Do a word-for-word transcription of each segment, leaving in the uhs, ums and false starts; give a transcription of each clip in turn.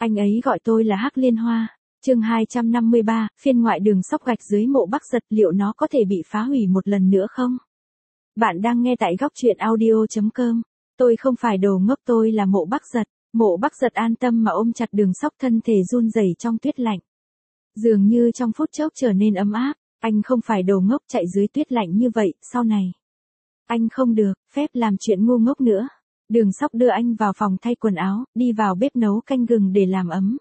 Anh ấy gọi tôi là Hắc Liên Hoa. Chương hai trăm năm mươi ba, phiên ngoại đường sóc gạch dưới mộ Bắc Giật, liệu nó có thể bị phá hủy một lần nữa không? Bạn đang nghe tại góc truyện audio chấm com. Tôi không phải đồ ngốc, tôi là mộ Bắc Giật. Mộ Bắc Giật an tâm mà ôm chặt đường sóc, thân thể run rẩy trong tuyết lạnh. Dường như trong phút chốc trở nên ấm áp. Anh không phải đồ ngốc chạy dưới tuyết lạnh như vậy, sau này. Anh không được phép làm chuyện ngu ngốc nữa. Đường sóc đưa anh vào phòng thay quần áo, đi vào bếp nấu canh gừng để làm ấm.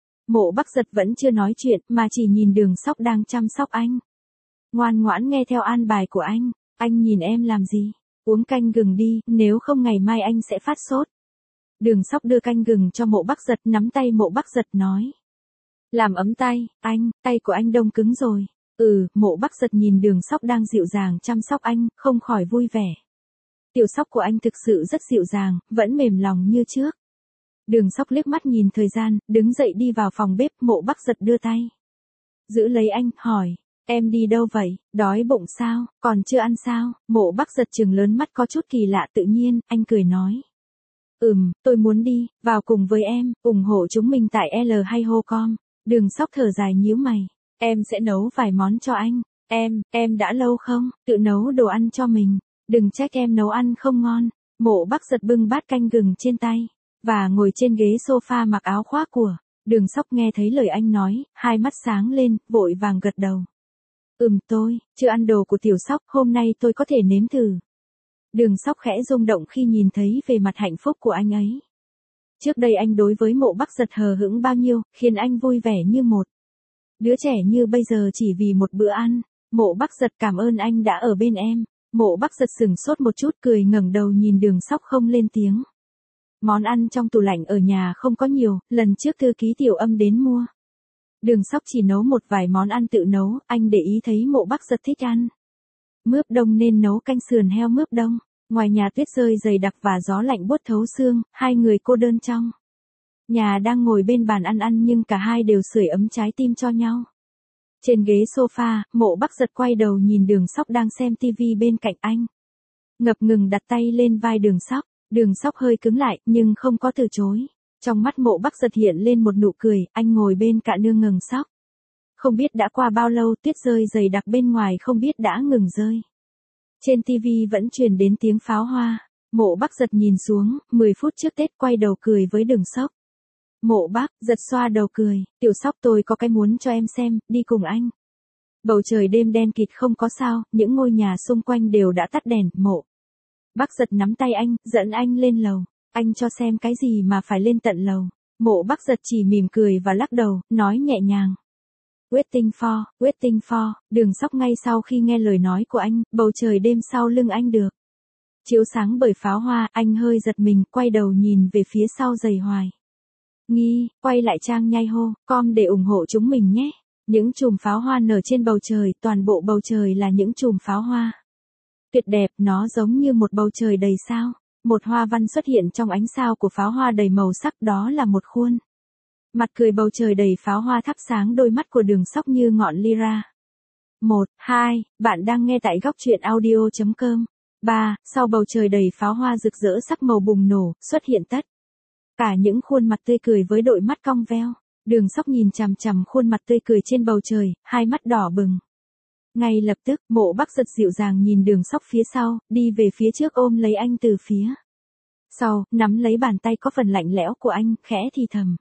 Mộ Bắc Giật vẫn chưa nói chuyện, mà chỉ nhìn đường sóc đang chăm sóc anh. Ngoan ngoãn nghe theo an bài của anh. Anh nhìn em làm gì? Uống canh gừng đi, nếu không ngày mai anh sẽ phát sốt. Đường sóc đưa canh gừng cho mộ Bắc Giật, nắm tay mộ Bắc Giật nói. Làm ấm tay, anh, tay của anh đông cứng rồi. Ừ, mộ Bắc Giật nhìn đường sóc đang dịu dàng chăm sóc anh, không khỏi vui vẻ. Tiểu sóc của anh thực sự rất dịu dàng, vẫn mềm lòng như trước. Đường sóc liếc mắt nhìn thời gian, đứng dậy đi vào phòng bếp, mộ Bắc Giật đưa tay. Giữ lấy anh, hỏi, em đi đâu vậy, đói bụng sao, còn chưa ăn sao? Mộ Bắc Giật trừng lớn mắt có chút kỳ lạ, tự nhiên, anh cười nói. Ừm, tôi muốn đi, vào cùng với em, ủng hộ chúng mình tại L hay hô com. Đường sóc thở dài nhíu mày, em sẽ nấu vài món cho anh. Em, em đã lâu không, tự nấu đồ ăn cho mình. Đừng trách em nấu ăn không ngon. Mộ Bắc Giật bưng bát canh gừng trên tay, và ngồi trên ghế sofa mặc áo khoác của. Đường sóc nghe thấy lời anh nói, hai mắt sáng lên, vội vàng gật đầu. Ừm, tôi, chưa ăn đồ của tiểu sóc, hôm nay tôi có thể nếm thử. Đường sóc khẽ rung động khi nhìn thấy về mặt hạnh phúc của anh ấy. Trước đây anh đối với mộ Bắc Giật hờ hững bao nhiêu, khiến anh vui vẻ như một đứa trẻ như bây giờ chỉ vì một bữa ăn. Mộ Bắc Giật cảm ơn anh đã ở bên em. Mộ Bắc Giật sừng sốt một chút, cười ngẩng đầu nhìn đường sóc không lên tiếng. Món ăn trong tủ lạnh ở nhà không có nhiều, lần trước thư ký Tiểu Âm đến mua. Đường sóc chỉ nấu một vài món ăn tự nấu, anh để ý thấy mộ Bắc Giật thích ăn mướp đông nên nấu canh sườn heo mướp đông. Ngoài nhà tuyết rơi dày đặc và gió lạnh buốt thấu xương, hai người cô đơn trong nhà đang ngồi bên bàn ăn ăn nhưng cả hai đều sưởi ấm trái tim cho nhau. Trên ghế sofa, mộ Bắc Giật quay đầu nhìn đường sóc đang xem tivi bên cạnh anh. Ngập ngừng đặt tay lên vai đường sóc, đường sóc hơi cứng lại, nhưng không có từ chối. Trong mắt mộ Bắc Giật hiện lên một nụ cười, anh ngồi bên cạnh nương ngừng sóc. Không biết đã qua bao lâu, tuyết rơi dày đặc bên ngoài không biết đã ngừng rơi. Trên tivi vẫn truyền đến tiếng pháo hoa. Mộ Bắc Giật nhìn xuống, mười phút trước Tết, quay đầu cười với đường sóc. Mộ Bắc Giật xoa đầu cười, tiểu sóc, tôi có cái muốn cho em xem, đi cùng anh. Bầu trời đêm đen kịt không có sao, những ngôi nhà xung quanh đều đã tắt đèn. Mộ Bắc Giật nắm tay anh, dẫn anh lên lầu. Anh cho xem cái gì mà phải lên tận lầu. Mộ Bắc Giật chỉ mỉm cười và lắc đầu, nói nhẹ nhàng. Waiting for, waiting for. Đường sóc ngay sau khi nghe lời nói của anh, bầu trời đêm sau lưng anh được chiếu sáng bởi pháo hoa, anh hơi giật mình, quay đầu nhìn về phía sau giày hoài nghi, quay lại trang nhai hô com để ủng hộ chúng mình nhé. Những chùm pháo hoa nở trên bầu trời, toàn bộ bầu trời là những chùm pháo hoa tuyệt đẹp, nó giống như một bầu trời đầy sao. Một hoa văn xuất hiện trong ánh sao của pháo hoa đầy màu sắc, đó là một khuôn mặt cười. Bầu trời đầy pháo hoa thắp sáng đôi mắt của đường sóc như ngọn lyra. Một, hai, bạn đang nghe tại góc truyện audio chấm com. Ba, sau bầu trời đầy pháo hoa rực rỡ sắc màu bùng nổ, xuất hiện tất cả những khuôn mặt tươi cười với đôi mắt cong veo. Đường sóc nhìn chằm chằm khuôn mặt tươi cười trên bầu trời, hai mắt đỏ bừng. Ngay lập tức, mộ Bắc Giật dịu dàng nhìn đường sóc phía sau, đi về phía trước ôm lấy anh từ phía sau, nắm lấy bàn tay có phần lạnh lẽo của anh, khẽ thì thầm.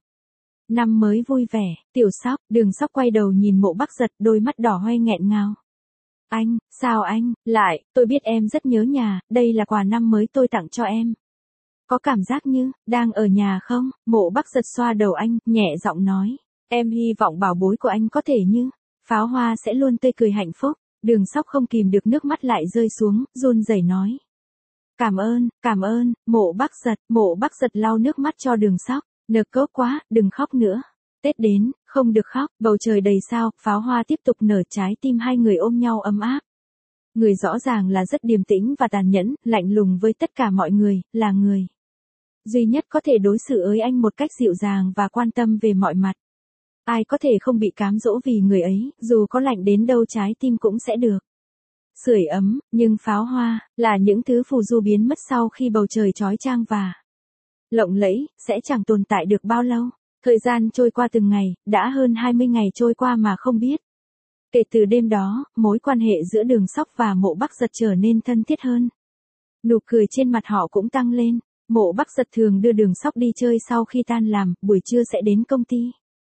Năm mới vui vẻ, tiểu sóc. Đường sóc quay đầu nhìn mộ Bắc Giật, đôi mắt đỏ hoe nghẹn ngào. Anh, sao anh, lại, tôi biết em rất nhớ nhà, đây là quà năm mới tôi tặng cho em. Có cảm giác như, đang ở nhà không? Mộ Bắc Giật xoa đầu anh, nhẹ giọng nói. Em hy vọng bảo bối của anh có thể như pháo hoa sẽ luôn tươi cười hạnh phúc. Đường sóc không kìm được nước mắt lại rơi xuống, run rẩy nói. Cảm ơn, cảm ơn, mộ Bắc Giật. Mộ Bắc Giật lau nước mắt cho đường sóc. Nực cốt quá, đừng khóc nữa. Tết đến, không được khóc. Bầu trời đầy sao, pháo hoa tiếp tục nở, trái tim hai người ôm nhau ấm áp. Người rõ ràng là rất điềm tĩnh và tàn nhẫn, lạnh lùng với tất cả mọi người, là người duy nhất có thể đối xử với anh một cách dịu dàng và quan tâm về mọi mặt. Ai có thể không bị cám dỗ vì người ấy, dù có lạnh đến đâu trái tim cũng sẽ được sưởi ấm, nhưng pháo hoa là những thứ phù du biến mất sau khi bầu trời chói chang và lộng lẫy, sẽ chẳng tồn tại được bao lâu. Thời gian trôi qua từng ngày, đã hơn hai mươi ngày trôi qua mà không biết. Kể từ đêm đó, mối quan hệ giữa Đường Sóc và Mộ Bắc Giật trở nên thân thiết hơn. Nụ cười trên mặt họ cũng tăng lên. Mộ Bắc Giật thường đưa Đường Sóc đi chơi sau khi tan làm, buổi trưa sẽ đến công ty.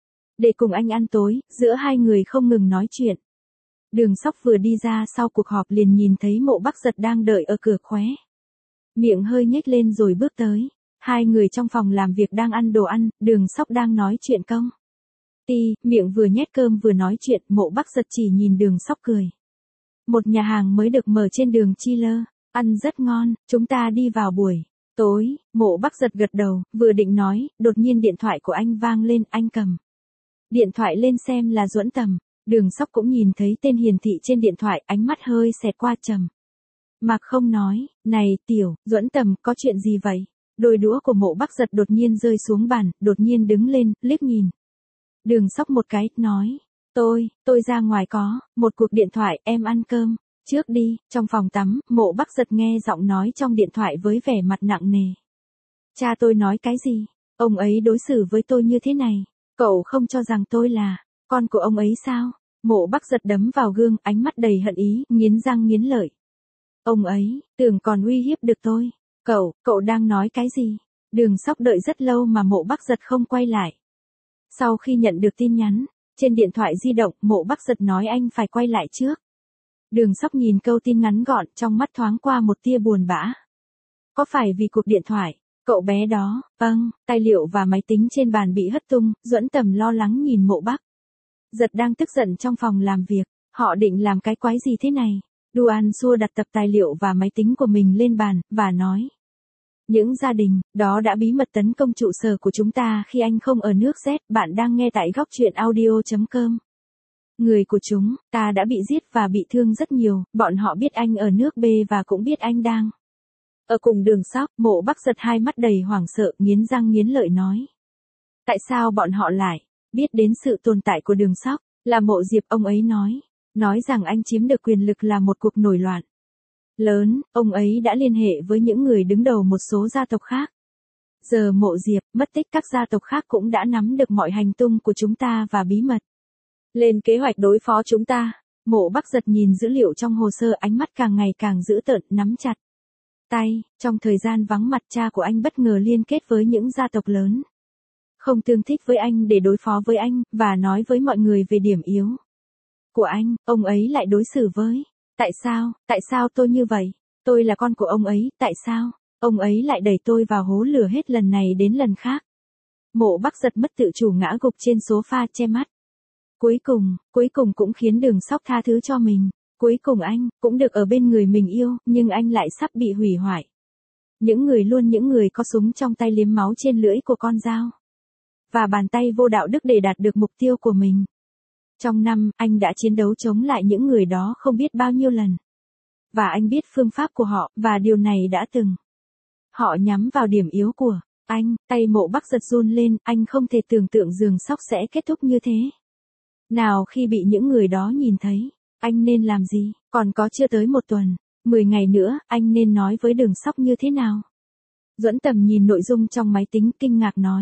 Để cùng anh ăn tối, giữa hai người không ngừng nói chuyện. Đường Sóc vừa đi ra sau cuộc họp liền nhìn thấy Mộ Bắc Giật đang đợi ở cửa khóe. Miệng hơi nhếch lên rồi bước tới. Hai người trong phòng làm việc đang ăn đồ ăn, Đường Sóc đang nói chuyện công. Ti, miệng vừa nhét cơm vừa nói chuyện, Mộ Bắc Giật chỉ nhìn Đường Sóc cười. Một nhà hàng mới được mở trên đường Chi Lơ, ăn rất ngon, chúng ta đi vào buổi tối. Mộ Bắc Giật gật đầu, vừa định nói, đột nhiên điện thoại của anh vang lên, anh cầm điện thoại lên xem là Duẫn Tầm. Đường Sóc cũng nhìn thấy tên hiển thị trên điện thoại, ánh mắt hơi xẹt qua trầm mặc không nói, này, Tiểu, Duẫn Tầm, có chuyện gì vậy? Đôi đũa của Mộ Bắc Giật đột nhiên rơi xuống bàn, đột nhiên đứng lên, liếc nhìn Đường Sóc một cái, nói, tôi, tôi ra ngoài có một cuộc điện thoại, em ăn cơm trước đi. Trong phòng tắm, Mộ Bắc Giật nghe giọng nói trong điện thoại với vẻ mặt nặng nề. Cha tôi nói cái gì? Ông ấy đối xử với tôi như thế này, cậu không cho rằng tôi là con của ông ấy sao? Mộ Bắc Giật đấm vào gương, ánh mắt đầy hận ý, nghiến răng nghiến lợi. Ông ấy, tưởng còn uy hiếp được tôi. Cậu, cậu đang nói cái gì? Đường Sóc đợi rất lâu mà Mộ Bắc Giật không quay lại. Sau khi nhận được tin nhắn, trên điện thoại di động, Mộ Bắc Giật nói anh phải quay lại trước. Đường Sóc nhìn câu tin ngắn gọn, trong mắt thoáng qua một tia buồn bã. Có phải vì cuộc điện thoại, cậu bé đó, vâng, tài liệu và máy tính trên bàn bị hất tung, Duẫn Tầm lo lắng nhìn Mộ Bắc Giật đang tức giận trong phòng làm việc, họ định làm cái quái gì thế này? Duan xua đặt tập tài liệu và máy tính của mình lên bàn, và nói. Những gia đình, đó đã bí mật tấn công trụ sở của chúng ta khi anh không ở nước Z, bạn đang nghe tại góc truyện audio chấm com. Người của chúng, ta đã bị giết và bị thương rất nhiều, bọn họ biết anh ở nước B và cũng biết anh đang ở cùng Đường Sóc. Mộ Bắc Giật hai mắt đầy hoảng sợ, nghiến răng nghiến lợi nói. Tại sao bọn họ lại biết đến sự tồn tại của Đường Sóc? Là Mộ Diệp, ông ấy nói. Nói rằng anh chiếm được quyền lực là một cuộc nổi loạn lớn, ông ấy đã liên hệ với những người đứng đầu một số gia tộc khác. Giờ Mộ Diệp mất tích, các gia tộc khác cũng đã nắm được mọi hành tung của chúng ta và bí mật lên kế hoạch đối phó chúng ta. Mộ Bắc Giật nhìn dữ liệu trong hồ sơ, ánh mắt càng ngày càng dữ tợn, nắm chặt tay. Trong thời gian vắng mặt, cha của anh bất ngờ liên kết với những gia tộc lớn không tương thích với anh để đối phó với anh, và nói với mọi người về điểm yếu của anh. Ông ấy lại đối xử với. Tại sao, tại sao tôi như vậy? Tôi là con của ông ấy, tại sao? Ông ấy lại đẩy tôi vào hố lửa hết lần này đến lần khác. Mộ Bắc Giật mất tự chủ ngã gục trên sofa, che mắt. Cuối cùng, cuối cùng cũng khiến Đường Sóc tha thứ cho mình. Cuối cùng anh, cũng được ở bên người mình yêu, nhưng anh lại sắp bị hủy hoại. Những người luôn những người có súng trong tay liếm máu trên lưỡi của con dao. Và bàn tay vô đạo đức để đạt được mục tiêu của mình. Trong năm, anh đã chiến đấu chống lại những người đó không biết bao nhiêu lần. Và anh biết phương pháp của họ, và điều này đã từng. Họ nhắm vào điểm yếu của anh. Tay Mộ Bắc Giật run lên, anh không thể tưởng tượng Đường Sóc sẽ kết thúc như thế. Nào khi bị những người đó nhìn thấy, anh nên làm gì? Còn có chưa tới một tuần, mười ngày nữa, anh nên nói với Đường Sóc như thế nào? Duẫn Tầm nhìn nội dung trong máy tính, kinh ngạc nói.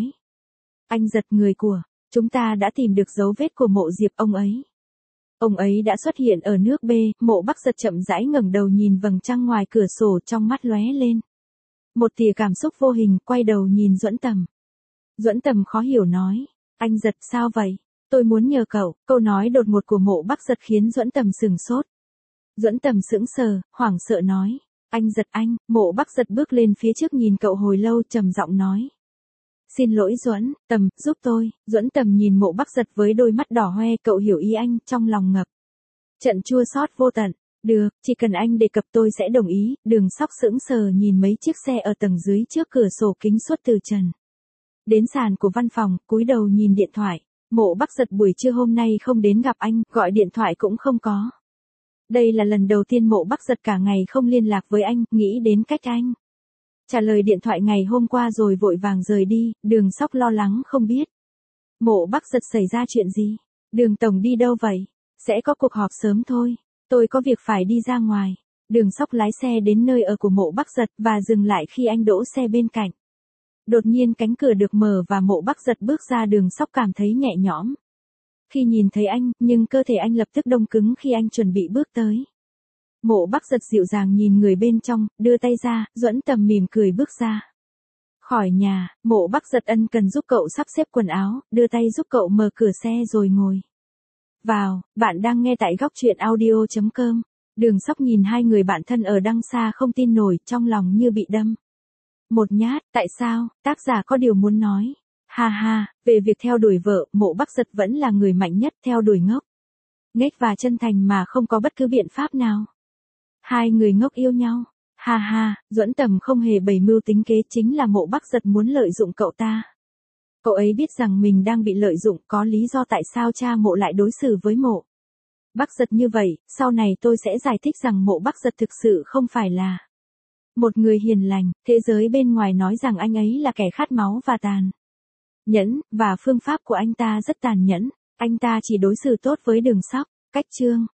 Anh Giật, người của chúng ta đã tìm được dấu vết của Mộ Diệp, ông ấy. Ông ấy đã xuất hiện ở nước B. Mộ Bắc Giật chậm rãi ngẩng đầu nhìn vầng trăng ngoài cửa sổ, trong mắt lóe lên một tia cảm xúc vô hình, quay đầu nhìn Duẫn Tầm. Duẫn Tầm khó hiểu nói. Anh Giật, sao vậy? Tôi muốn nhờ cậu. Câu nói đột ngột của Mộ Bắc Giật khiến Duẫn Tầm sừng sốt. Duẫn Tầm sững sờ, hoảng sợ nói. Anh Giật anh. Mộ Bắc Giật bước lên phía trước nhìn cậu hồi lâu, trầm giọng nói. Xin lỗi Duẫn Tầm, giúp tôi. Duẫn Tầm nhìn Mộ Bắc Giật với đôi mắt đỏ hoe, cậu hiểu ý anh, trong lòng ngập trận chua xót vô tận. Được, chỉ cần anh đề cập tôi sẽ đồng ý. Đường Sóc sững sờ nhìn mấy chiếc xe ở tầng dưới trước cửa sổ kính suốt từ trần đến sàn của văn phòng, cúi đầu nhìn điện thoại. Mộ Bắc Giật buổi trưa hôm nay không đến gặp anh, gọi điện thoại cũng không có. Đây là lần đầu tiên Mộ Bắc Giật cả ngày không liên lạc với anh, nghĩ đến cách anh trả lời điện thoại ngày hôm qua rồi vội vàng rời đi. Đường Sóc lo lắng không biết Mộ Bắc Giật xảy ra chuyện gì. Đường tổng đi đâu vậy? Sẽ có cuộc họp sớm thôi. Tôi có việc phải đi ra ngoài. Đường Sóc lái xe đến nơi ở của Mộ Bắc Giật và dừng lại khi anh đỗ xe bên cạnh. Đột nhiên cánh cửa được mở và Mộ Bắc Giật bước ra. Đường Sóc cảm thấy nhẹ nhõm khi nhìn thấy anh, nhưng cơ thể anh lập tức đông cứng khi anh chuẩn bị bước tới. Mộ Bắc Giật dịu dàng nhìn người bên trong, đưa tay ra. Duẫn Tầm mỉm cười bước ra khỏi nhà. Mộ Bắc Giật ân cần giúp cậu sắp xếp quần áo, đưa tay giúp cậu mở cửa xe rồi ngồi vào. Bạn đang nghe tại góc truyện audio chấm com. Đường Sóc nhìn hai người bạn thân ở đằng xa không tin nổi, trong lòng như bị đâm một nhát. Tại sao? Tác giả có điều muốn nói. Ha ha, về việc theo đuổi vợ, Mộ Bắc Giật vẫn là người mạnh nhất, theo đuổi ngốc nghếch và chân thành mà không có bất cứ biện pháp nào. Hai người ngốc yêu nhau. Ha ha, Duẫn Tầm không hề bày mưu tính kế, chính là Mộ Bắc Giật muốn lợi dụng cậu ta. Cậu ấy biết rằng mình đang bị lợi dụng, có lý do tại sao cha Mộ lại đối xử với Mộ Bắc Giật như vậy. Sau này tôi sẽ giải thích rằng Mộ Bắc Giật thực sự không phải là một người hiền lành. Thế giới bên ngoài nói rằng anh ấy là kẻ khát máu và tàn nhẫn, và phương pháp của anh ta rất tàn nhẫn. Anh ta chỉ đối xử tốt với Đường Sóc. Cách chương